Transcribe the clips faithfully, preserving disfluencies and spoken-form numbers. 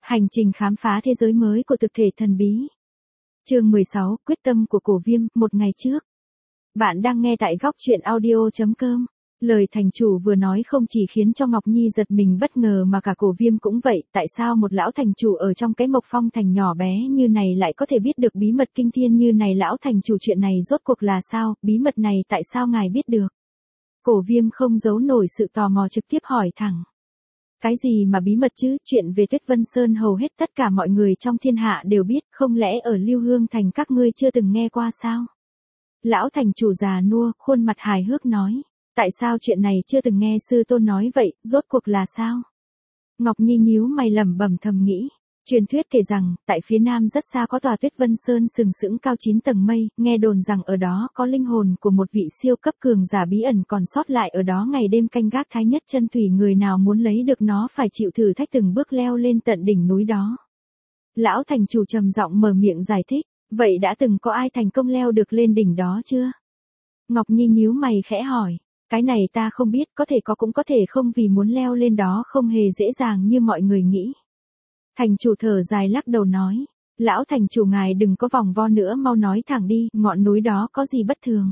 Hành trình khám phá thế giới mới của thực thể thần bí. Chương mười sáu, quyết tâm của Cổ Viêm, một ngày trước. Bạn đang nghe tại góc truyện audio chấm com. Lời thành chủ vừa nói không chỉ khiến cho Ngọc Nhi giật mình bất ngờ mà cả Cổ Viêm cũng vậy, tại sao một lão thành chủ ở trong cái Mộc Phong thành nhỏ bé như này lại có thể biết được bí mật kinh thiên như này? Lão thành chủ, chuyện này rốt cuộc là sao, bí mật này tại sao ngài biết được? Cổ Viêm không giấu nổi sự tò mò trực tiếp hỏi thẳng. Cái gì mà bí mật chứ, chuyện về Tuyết Vân Sơn hầu hết tất cả mọi người trong thiên hạ đều biết, không lẽ ở Lưu Hương thành các ngươi chưa từng nghe qua sao? Lão thành chủ già nua, khuôn mặt hài hước nói, tại sao chuyện này chưa từng nghe sư tôn nói vậy, rốt cuộc là sao? Ngọc Nhi nhíu mày lẩm bẩm thầm nghĩ. Truyền thuyết kể rằng, tại phía nam rất xa có tòa Tuyết Vân Sơn sừng sững cao chín tầng mây, nghe đồn rằng ở đó có linh hồn của một vị siêu cấp cường giả bí ẩn còn sót lại ở đó ngày đêm canh gác thái nhất chân thủy, người nào muốn lấy được nó phải chịu thử thách từng bước leo lên tận đỉnh núi đó. Lão thành chủ trầm giọng mở miệng giải thích, vậy đã từng có ai thành công leo được lên đỉnh đó chưa? Ngọc Nhi nhíu mày khẽ hỏi, cái này ta không biết, có thể có cũng có thể không, vì muốn leo lên đó không hề dễ dàng như mọi người nghĩ. Thành chủ thở dài lắc đầu nói, lão thành chủ ngài đừng có vòng vo nữa, mau nói thẳng đi, ngọn núi đó có gì bất thường?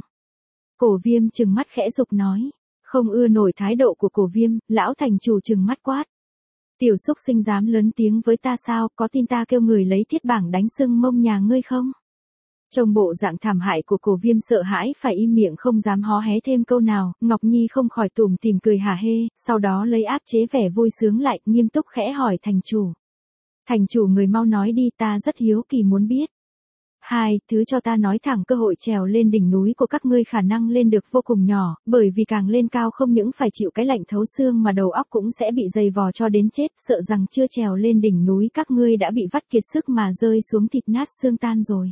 Cổ Viêm trừng mắt khẽ dục nói, không ưa nổi thái độ của Cổ Viêm, lão thành chủ trừng mắt quát. Tiểu xúc sinh dám lớn tiếng với ta sao, có tin ta kêu người lấy thiết bảng đánh sưng mông nhà ngươi không? Trong bộ dạng thảm hại của Cổ Viêm sợ hãi phải im miệng không dám hó hé thêm câu nào, Ngọc Nhi không khỏi tủm tỉm cười hả hê, sau đó lấy áp chế vẻ vui sướng lại, nghiêm túc khẽ hỏi thành chủ. Thành chủ người mau nói đi, ta rất hiếu kỳ muốn biết. Hai, thứ cho ta nói thẳng, cơ hội trèo lên đỉnh núi của các ngươi khả năng lên được vô cùng nhỏ, bởi vì càng lên cao không những phải chịu cái lạnh thấu xương mà đầu óc cũng sẽ bị dày vò cho đến chết, sợ rằng chưa trèo lên đỉnh núi các ngươi đã bị vắt kiệt sức mà rơi xuống thịt nát xương tan rồi.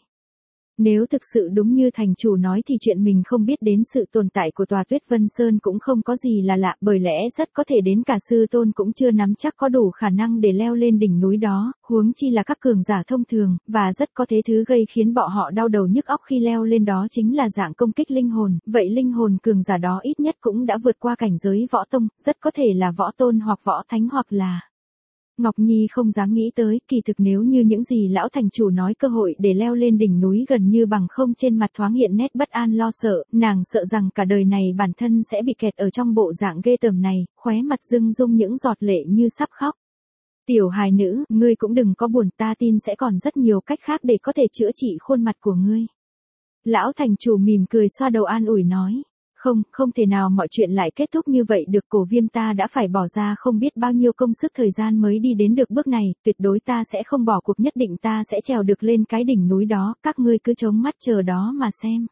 Nếu thực sự đúng như thành chủ nói thì chuyện mình không biết đến sự tồn tại của tòa Tuyết Vân Sơn cũng không có gì là lạ, bởi lẽ rất có thể đến cả sư tôn cũng chưa nắm chắc có đủ khả năng để leo lên đỉnh núi đó, huống chi là các cường giả thông thường, và rất có thể thứ gây khiến bọn họ đau đầu nhức óc khi leo lên đó chính là dạng công kích linh hồn, vậy linh hồn cường giả đó ít nhất cũng đã vượt qua cảnh giới võ tông, rất có thể là võ tôn hoặc võ thánh hoặc là... Ngọc Nhi không dám nghĩ tới, kỳ thực nếu như những gì lão thành chủ nói, cơ hội để leo lên đỉnh núi gần như bằng không, trên mặt thoáng hiện nét bất an lo sợ, nàng sợ rằng cả đời này bản thân sẽ bị kẹt ở trong bộ dạng ghê tởm này, khóe mặt rưng rung những giọt lệ như sắp khóc. Tiểu hài nữ, ngươi cũng đừng có buồn, ta tin sẽ còn rất nhiều cách khác để có thể chữa trị khuôn mặt của ngươi. Lão thành chủ mỉm cười xoa đầu an ủi nói. Không, không thể nào mọi chuyện lại kết thúc như vậy được, Cổ Viêm ta đã phải bỏ ra không biết bao nhiêu công sức thời gian mới đi đến được bước này, tuyệt đối ta sẽ không bỏ cuộc, nhất định ta sẽ trèo được lên cái đỉnh núi đó, các ngươi cứ trống mắt chờ đó mà xem.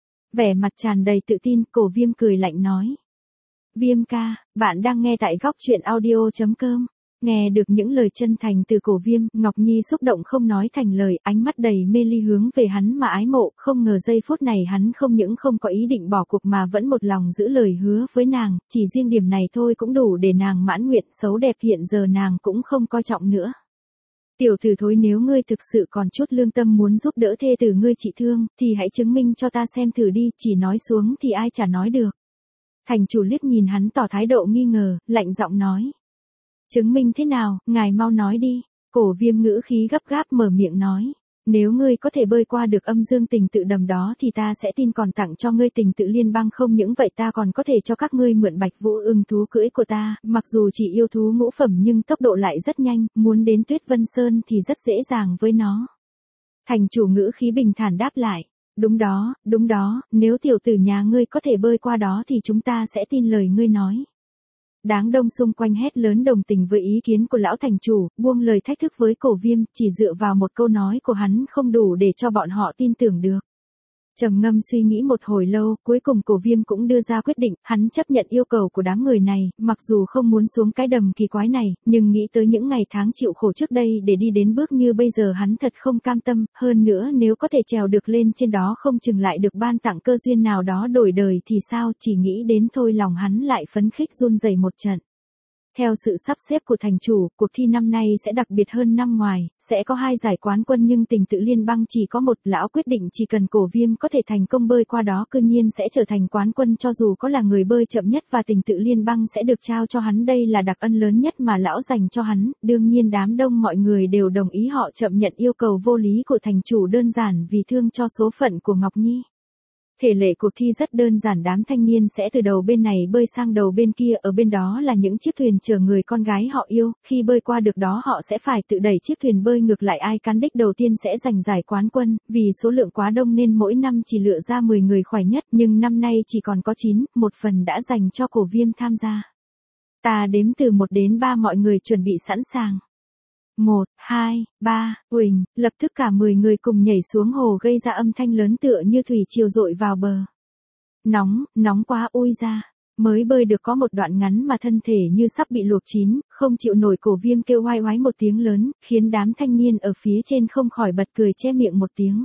Vẻ mặt tràn đầy tự tin, Cổ Viêm cười lạnh nói. Viêm ca, bạn đang nghe tại góc truyện audio chấm com. Nghe được những lời chân thành từ Cổ Viêm, Ngọc Nhi xúc động không nói thành lời, ánh mắt đầy mê ly hướng về hắn mà ái mộ, không ngờ giây phút này hắn không những không có ý định bỏ cuộc mà vẫn một lòng giữ lời hứa với nàng, chỉ riêng điểm này thôi cũng đủ để nàng mãn nguyện, xấu đẹp hiện giờ nàng cũng không coi trọng nữa. Tiểu tử thối, nếu ngươi thực sự còn chút lương tâm muốn giúp đỡ thê tử ngươi trị thương, thì hãy chứng minh cho ta xem thử đi, chỉ nói xuống thì ai chả nói được. Thành chủ liếc nhìn hắn tỏ thái độ nghi ngờ, lạnh giọng nói. Chứng minh thế nào, ngài mau nói đi. Cổ Viêm ngữ khí gấp gáp mở miệng nói. Nếu ngươi có thể bơi qua được âm dương tình tự đầm đó thì ta sẽ tin, còn tặng cho ngươi tình tự liên bang, không những vậy ta còn có thể cho các ngươi mượn Bạch Vũ ưng thú cưỡi của ta, mặc dù chỉ yêu thú ngũ phẩm nhưng tốc độ lại rất nhanh, muốn đến Tuyết Vân Sơn thì rất dễ dàng với nó. Thành chủ ngữ khí bình thản đáp lại. Đúng đó, đúng đó, nếu tiểu tử nhà ngươi có thể bơi qua đó thì chúng ta sẽ tin lời ngươi nói. Đám đông xung quanh hét lớn đồng tình với ý kiến của lão thành chủ, buông lời thách thức với Cổ Viêm, chỉ dựa vào một câu nói của hắn không đủ để cho bọn họ tin tưởng được. Trầm ngâm suy nghĩ một hồi lâu, cuối cùng Cổ Viêm cũng đưa ra quyết định, hắn chấp nhận yêu cầu của đám người này, mặc dù không muốn xuống cái đầm kỳ quái này, nhưng nghĩ tới những ngày tháng chịu khổ trước đây để đi đến bước như bây giờ hắn thật không cam tâm, hơn nữa nếu có thể trèo được lên trên đó không chừng lại được ban tặng cơ duyên nào đó đổi đời thì sao, chỉ nghĩ đến thôi lòng hắn lại phấn khích run rẩy một trận. Theo sự sắp xếp của thành chủ, cuộc thi năm nay sẽ đặc biệt hơn năm ngoài, sẽ có hai giải quán quân nhưng tình tự liên bang chỉ có một. Lão quyết định chỉ cần Cổ Viêm có thể thành công bơi qua đó cư nhiên sẽ trở thành quán quân cho dù có là người bơi chậm nhất và tình tự liên bang sẽ được trao cho hắn. Đây là đặc ân lớn nhất mà lão dành cho hắn, đương nhiên đám đông mọi người đều đồng ý họ chậm nhận yêu cầu vô lý của thành chủ đơn giản vì thương cho số phận của Ngọc Nhi. Thể lệ cuộc thi rất đơn giản, đám thanh niên sẽ từ đầu bên này bơi sang đầu bên kia, ở bên đó là những chiếc thuyền chở người con gái họ yêu, khi bơi qua được đó họ sẽ phải tự đẩy chiếc thuyền bơi ngược lại, ai cán đích đầu tiên sẽ giành giải quán quân, vì số lượng quá đông nên mỗi năm chỉ lựa ra mười người khỏe nhất, nhưng năm nay chỉ còn có chín, một phần đã dành cho Cổ Viêm tham gia. Ta đếm từ một đến ba, mọi người chuẩn bị sẵn sàng. một, hai, ba, uỳnh, lập tức cả mười người cùng nhảy xuống hồ gây ra âm thanh lớn tựa như thủy triều dội vào bờ. Nóng, nóng quá ui ra. Mới bơi được có một đoạn ngắn mà thân thể như sắp bị luộc chín, không chịu nổi. Cổ Viêm kêu oai oái một tiếng lớn, khiến đám thanh niên ở phía trên không khỏi bật cười che miệng một tiếng.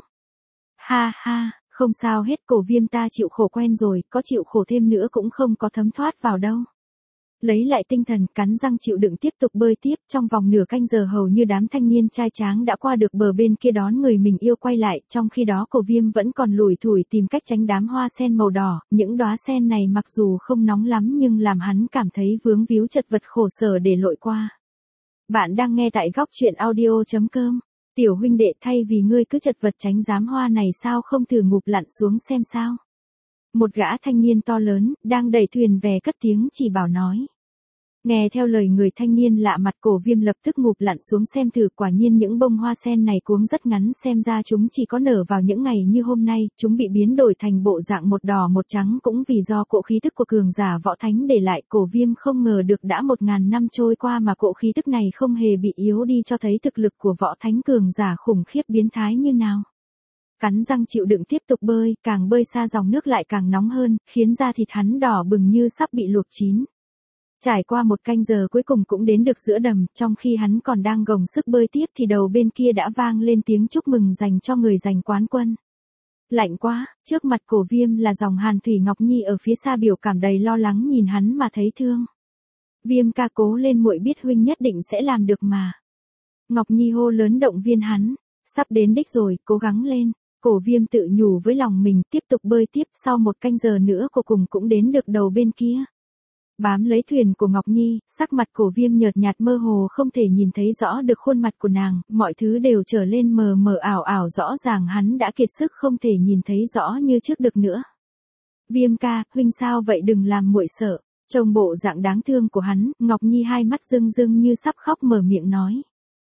Ha ha, không sao hết, Cổ Viêm ta chịu khổ quen rồi, có chịu khổ thêm nữa cũng không có thấm thoát vào đâu. Lấy lại tinh thần, cắn răng chịu đựng tiếp tục bơi tiếp, trong vòng nửa canh giờ hầu như đám thanh niên trai tráng đã qua được bờ bên kia đón người mình yêu quay lại, trong khi đó Cổ Viêm vẫn còn lủi thủi tìm cách tránh đám hoa sen màu đỏ, những đóa sen này mặc dù không nóng lắm nhưng làm hắn cảm thấy vướng víu chật vật khổ sở để lội qua. Bạn đang nghe tại góc truyện audio chấm com. Tiểu huynh đệ, thay vì ngươi cứ chật vật tránh giám hoa này sao không thử ngụp lặn xuống xem sao? Một gã thanh niên to lớn, đang đẩy thuyền về cất tiếng chỉ bảo nói. Nghe theo lời người thanh niên lạ mặt, Cổ Viêm lập tức ngụp lặn xuống xem thử, quả nhiên những bông hoa sen này cuống rất ngắn, xem ra chúng chỉ có nở vào những ngày như hôm nay, chúng bị biến đổi thành bộ dạng một đỏ một trắng cũng vì do cỗ khí tức của cường giả võ thánh để lại. Cổ Viêm không ngờ được đã một ngàn năm trôi qua mà cỗ khí tức này không hề bị yếu đi, cho thấy thực lực của võ thánh cường giả khủng khiếp biến thái như nào. Cắn răng chịu đựng tiếp tục bơi, càng bơi xa dòng nước lại càng nóng hơn, khiến da thịt hắn đỏ bừng như sắp bị luộc chín. Trải qua một canh giờ cuối cùng cũng đến được giữa đầm, trong khi hắn còn đang gồng sức bơi tiếp thì đầu bên kia đã vang lên tiếng chúc mừng dành cho người giành quán quân. Lạnh quá, trước mặt Cổ Viêm là dòng Hàn Thủy Ngọc Nhi ở phía xa biểu cảm đầy lo lắng nhìn hắn mà thấy thương. Viêm ca cố lên muội, biết huynh nhất định sẽ làm được mà. Ngọc Nhi hô lớn động viên hắn, sắp đến đích rồi, cố gắng lên. Cổ Viêm tự nhủ với lòng mình, tiếp tục bơi tiếp, sau một canh giờ nữa cuối cùng cũng đến được đầu bên kia. Bám lấy thuyền của Ngọc Nhi, sắc mặt Cổ Viêm nhợt nhạt mơ hồ không thể nhìn thấy rõ được khuôn mặt của nàng, mọi thứ đều trở lên mờ mờ ảo ảo, rõ ràng hắn đã kiệt sức không thể nhìn thấy rõ như trước được nữa. Viêm ca, huynh sao vậy, đừng làm muội sợ. Trông bộ dạng đáng thương của hắn, Ngọc Nhi hai mắt rưng rưng như sắp khóc mở miệng nói.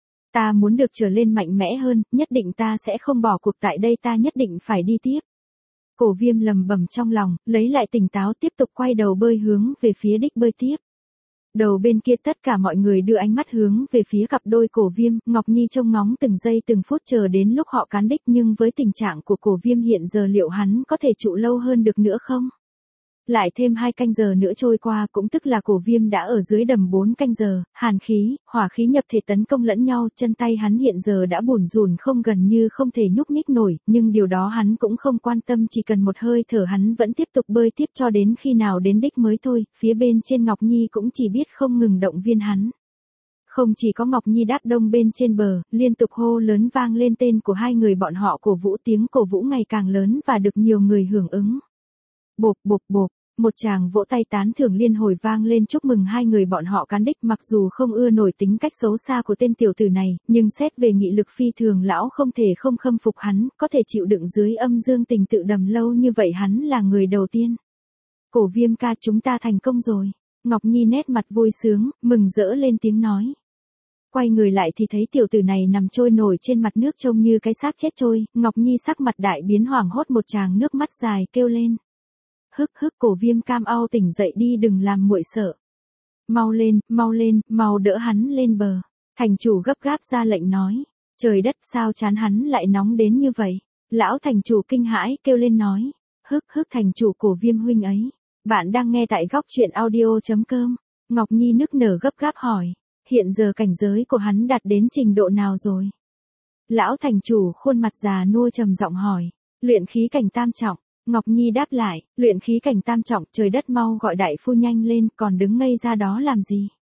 Ta muốn được trở lên mạnh mẽ hơn, nhất định ta sẽ không bỏ cuộc tại đây, ta nhất định phải đi tiếp. Cổ Viêm lầm bầm trong lòng, lấy lại tỉnh táo tiếp tục quay đầu bơi hướng về phía đích bơi tiếp. Đầu bên kia tất cả mọi người đưa ánh mắt hướng về phía cặp đôi Cổ Viêm, Ngọc Nhi trông ngóng từng giây từng phút chờ đến lúc họ cán đích, nhưng với tình trạng của Cổ Viêm hiện giờ liệu hắn có thể trụ lâu hơn được nữa không? Lại thêm hai canh giờ nữa trôi qua, cũng tức là Cổ Viêm đã ở dưới đầm bốn canh giờ, hàn khí, hỏa khí nhập thể tấn công lẫn nhau, chân tay hắn hiện giờ đã bủn rủn không gần như không thể nhúc nhích nổi, nhưng điều đó hắn cũng không quan tâm, chỉ cần một hơi thở hắn vẫn tiếp tục bơi tiếp cho đến khi nào đến đích mới thôi. Phía bên trên Ngọc Nhi cũng chỉ biết không ngừng động viên hắn. Không chỉ có Ngọc Nhi đáp đông bên trên bờ, liên tục hô lớn vang lên tên của hai người bọn họ, cổ vũ, tiếng cổ vũ ngày càng lớn và được nhiều người hưởng ứng. Bộp bộp bộp. Một tràng vỗ tay tán thưởng liên hồi vang lên chúc mừng hai người bọn họ cán đích. Mặc dù không ưa nổi tính cách xấu xa của tên tiểu tử này, nhưng xét về nghị lực phi thường, lão không thể không khâm phục hắn, có thể chịu đựng dưới âm dương tình tự đầm lâu như vậy, hắn là người đầu tiên. Cổ Viêm ca, chúng ta thành công rồi. Ngọc Nhi nét mặt vui sướng, mừng rỡ lên tiếng nói. Quay người lại thì thấy tiểu tử này nằm trôi nổi trên mặt nước trông như cái xác chết trôi, Ngọc Nhi sắc mặt đại biến, hoảng hốt một tràng nước mắt dài kêu lên. Hức hức, Cổ Viêm cam ao tỉnh dậy đi, đừng làm muội sợ. Mau lên, mau lên, mau đỡ hắn lên bờ. Thành chủ gấp gáp ra lệnh nói. Trời đất, sao trán hắn lại nóng đến như vậy? Lão thành chủ kinh hãi kêu lên nói. Hức hức, thành chủ Cổ Viêm huynh ấy. Bạn đang nghe tại góc truyện audio chấm com. Ngọc Nhi nức nở gấp gáp hỏi. Hiện giờ cảnh giới của hắn đạt đến trình độ nào rồi? Lão thành chủ khuôn mặt già nua trầm giọng hỏi. Luyện khí cảnh tam trọng. Ngọc Nhi đáp lại, luyện khí cảnh tam trọng, trời đất, mau gọi đại phu nhanh lên, còn đứng ngây ra đó làm gì?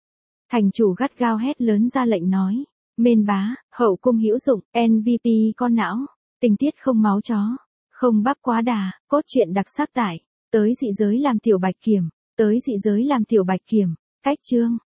Thành chủ gắt gao hét lớn ra lệnh nói. Mên bá, hậu cung hữu dụng, em vê pê con não. Tình tiết không máu chó. Không bắp quá đà, cốt truyện đặc sắc tải. Tới dị giới làm tiểu bạch kiểm. Tới dị giới làm tiểu bạch kiểm. Cách chương.